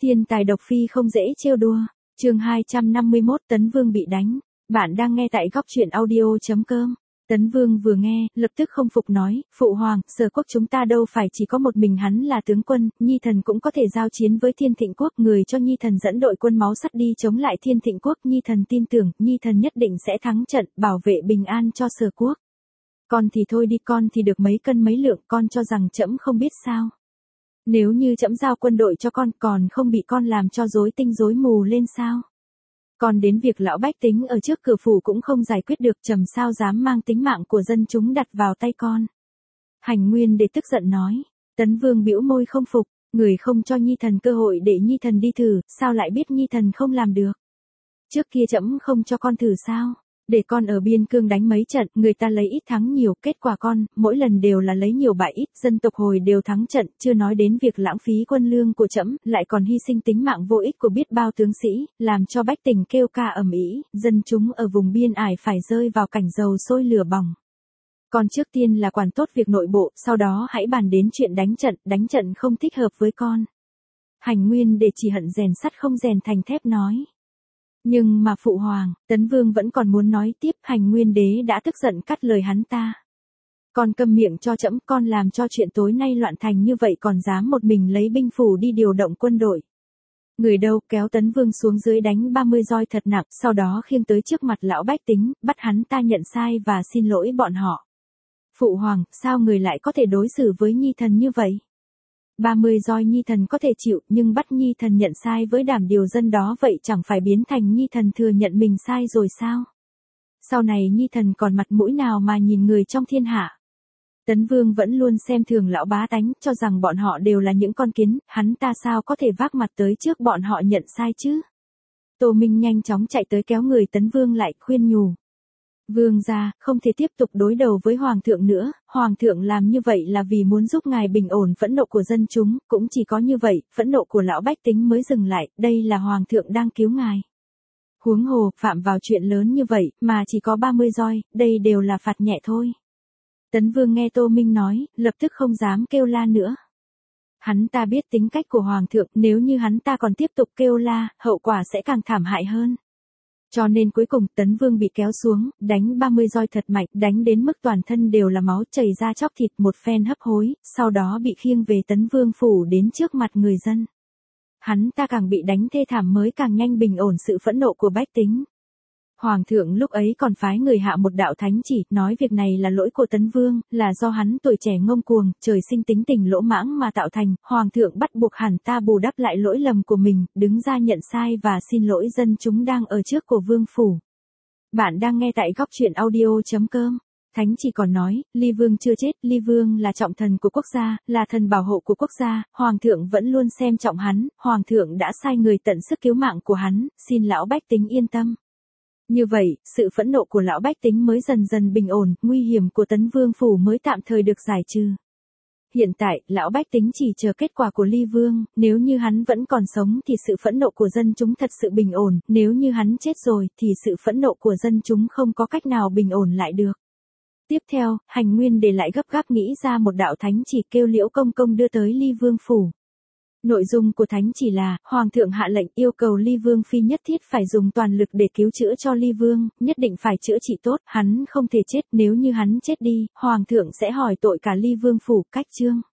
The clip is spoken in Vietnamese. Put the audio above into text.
Thiên tài độc phi không dễ trêu đùa. Chương 251 Tấn Vương bị đánh. Bạn đang nghe tại góc truyện audio.com. Tấn Vương vừa nghe, lập tức không phục nói, Phụ Hoàng, Sở quốc chúng ta đâu phải chỉ có một mình hắn là tướng quân, Nhi thần cũng có thể giao chiến với Thiên Thịnh quốc, người cho Nhi thần dẫn đội quân máu sắt đi chống lại Thiên Thịnh quốc, Nhi thần tin tưởng, Nhi thần nhất định sẽ thắng trận, bảo vệ bình an cho Sở quốc. Con thì thôi đi, con thì được mấy cân mấy lượng, con cho rằng trẫm không biết sao? Nếu như trẫm giao quân đội cho con, còn không bị con làm cho rối tinh rối mù lên sao? Còn đến việc lão bách tính ở trước cửa phủ cũng không giải quyết được, trầm sao dám mang tính mạng của dân chúng đặt vào tay con. Hành Nguyên Đế tức giận nói. Tấn Vương bĩu môi không phục, người không cho Nhi thần cơ hội để Nhi thần đi thử, sao lại biết Nhi thần không làm được? Trước kia trẫm không cho con thử sao? Để con ở biên cương đánh mấy trận, người ta lấy ít thắng nhiều, kết quả con, mỗi lần đều là lấy nhiều bại ít, dân tộc hồi đều thắng trận, chưa nói đến việc lãng phí quân lương của trẫm, lại còn hy sinh tính mạng vô ích của biết bao tướng sĩ, làm cho bách tính kêu ca ầm ĩ, dân chúng ở vùng biên ải phải rơi vào cảnh dầu sôi lửa bỏng. Con trước tiên là quản tốt việc nội bộ, sau đó hãy bàn đến chuyện đánh trận không thích hợp với con. Hành Nguyên Đế chỉ hận rèn sắt không rèn thành thép nói. Nhưng mà Phụ Hoàng, Tấn Vương vẫn còn muốn nói tiếp, Hành Nguyên Đế đã tức giận cắt lời hắn ta. Con câm miệng cho trẫm, con làm cho chuyện tối nay loạn thành như vậy còn dám một mình lấy binh phủ đi điều động quân đội. Người đâu kéo Tấn Vương xuống dưới đánh 30 roi thật nặng, sau đó khiêng tới trước mặt lão bách tính, bắt hắn ta nhận sai và xin lỗi bọn họ. Phụ Hoàng, sao người lại có thể đối xử với Nhi thần như vậy? 30 roi Nhi thần có thể chịu, nhưng bắt Nhi thần nhận sai với đảm điều dân đó vậy chẳng phải biến thành Nhi thần thừa nhận mình sai rồi sao? Sau này Nhi thần còn mặt mũi nào mà nhìn người trong thiên hạ? Tấn Vương vẫn luôn xem thường lão bá tánh, cho rằng bọn họ đều là những con kiến, hắn ta sao có thể vác mặt tới trước bọn họ nhận sai chứ? Tô Minh nhanh chóng chạy tới kéo người Tấn Vương lại, khuyên nhủ. Vương gia, không thể tiếp tục đối đầu với Hoàng thượng nữa, Hoàng thượng làm như vậy là vì muốn giúp ngài bình ổn phẫn nộ của dân chúng, cũng chỉ có như vậy, phẫn nộ của lão bách tính mới dừng lại, đây là Hoàng thượng đang cứu ngài. Huống hồ, phạm vào chuyện lớn như vậy, mà chỉ có 30 roi, đây đều là phạt nhẹ thôi. Tấn Vương nghe Tô Minh nói, lập tức không dám kêu la nữa. Hắn ta biết tính cách của Hoàng thượng, nếu như hắn ta còn tiếp tục kêu la, hậu quả sẽ càng thảm hại hơn. Cho nên cuối cùng Tấn Vương bị kéo xuống, đánh 30 roi thật mạnh, đánh đến mức toàn thân đều là máu chảy ra chóc thịt, một phen hấp hối, sau đó bị khiêng về Tấn Vương phủ đến trước mặt người dân. Hắn ta càng bị đánh thê thảm mới càng nhanh bình ổn sự phẫn nộ của bách tính. Hoàng thượng lúc ấy còn phái người hạ một đạo thánh chỉ, nói việc này là lỗi của Tấn Vương, là do hắn tuổi trẻ ngông cuồng, trời sinh tính tình lỗ mãng mà tạo thành, Hoàng thượng bắt buộc hắn ta bù đắp lại lỗi lầm của mình, đứng ra nhận sai và xin lỗi dân chúng đang ở trước của vương phủ. Bạn đang nghe tại góc truyện audio.com. Thánh chỉ còn nói, Ly Vương chưa chết, Ly Vương là trọng thần của quốc gia, là thần bảo hộ của quốc gia, Hoàng thượng vẫn luôn xem trọng hắn, Hoàng thượng đã sai người tận sức cứu mạng của hắn, xin lão bách tính yên tâm. Như vậy, sự phẫn nộ của lão bách tính mới dần dần bình ổn, nguy hiểm của Tấn Vương phủ mới tạm thời được giải trừ. Hiện tại, lão bách tính chỉ chờ kết quả của Ly Vương, nếu như hắn vẫn còn sống thì sự phẫn nộ của dân chúng thật sự bình ổn, nếu như hắn chết rồi thì sự phẫn nộ của dân chúng không có cách nào bình ổn lại được. Tiếp theo, Hành Nguyên Đế lại gấp gáp nghĩ ra một đạo thánh chỉ kêu Liễu Công Công đưa tới Ly Vương phủ. Nội dung của thánh chỉ là, Hoàng thượng hạ lệnh yêu cầu Ly Vương phi nhất thiết phải dùng toàn lực để cứu chữa cho Ly Vương, nhất định phải chữa trị tốt, hắn không thể chết, nếu như hắn chết đi, Hoàng thượng sẽ hỏi tội cả Ly Vương phủ, cách chương.